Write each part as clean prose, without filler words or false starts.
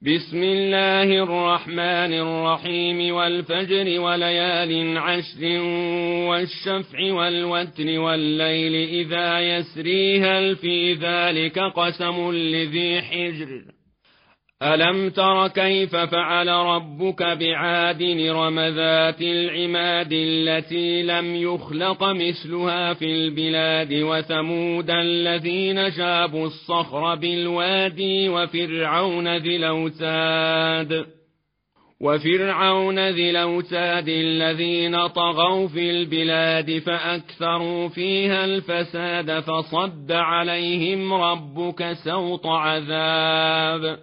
بسم الله الرحمن الرحيم والفجر وليال عشر والشفع والوتر والليل إذا يسري هل في ذلك قسم لذي حجر ألم تر كيف فعل ربك بعاد إرم ذات العماد التي لم يخلق مثلها في البلاد وثمود الذين جابوا الصخر بالوادي وفرعون ذي الأوتاد الذين طغوا في البلاد فأكثروا فيها الفساد فصب عليهم ربك سوط عذاب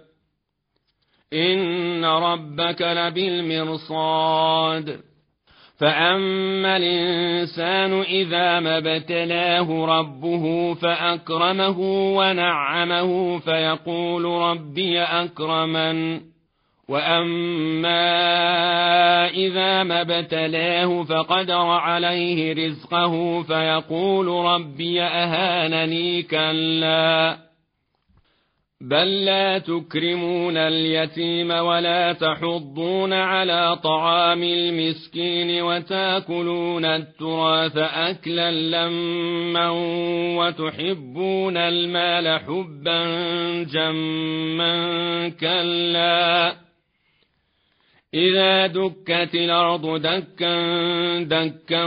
إن ربك لبالمرصاد فأما الإنسان إذا ما ابتلاه ربه فأكرمه ونعمه فيقول ربي أكرمن وأما إذا ما ابتلاه فقدر عليه رزقه فيقول ربي أهانني كلا بل لا تكرمون اليتيم ولا تحضون على طعام المسكين وتاكلون التراث أكلا لما وتحبون المال حبا جما كلا إذا دكت الأرض دكا دكا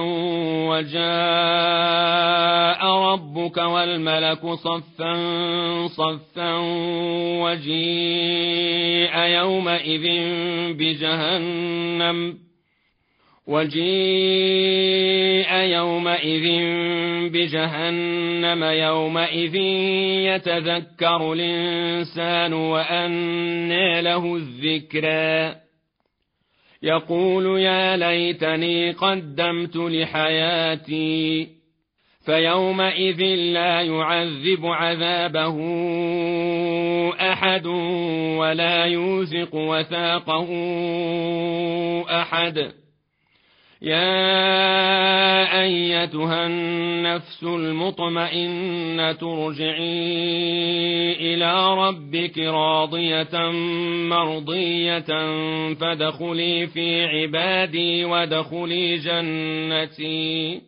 وجاء ربك والملك صفا صفا وجيء يومئذ بجهنم يومئذ يتذكر الإنسان وأنى له الذكرى يقول يا ليتني قدمت لحياتي فيومئذ لا يعذب عذابه أحد ولا يوثق وثاقه أحد يا أيتها النفس المطمئنة ارجعي إلى ربك راضية مرضية فادخلي في عبادي وادخلي جنتي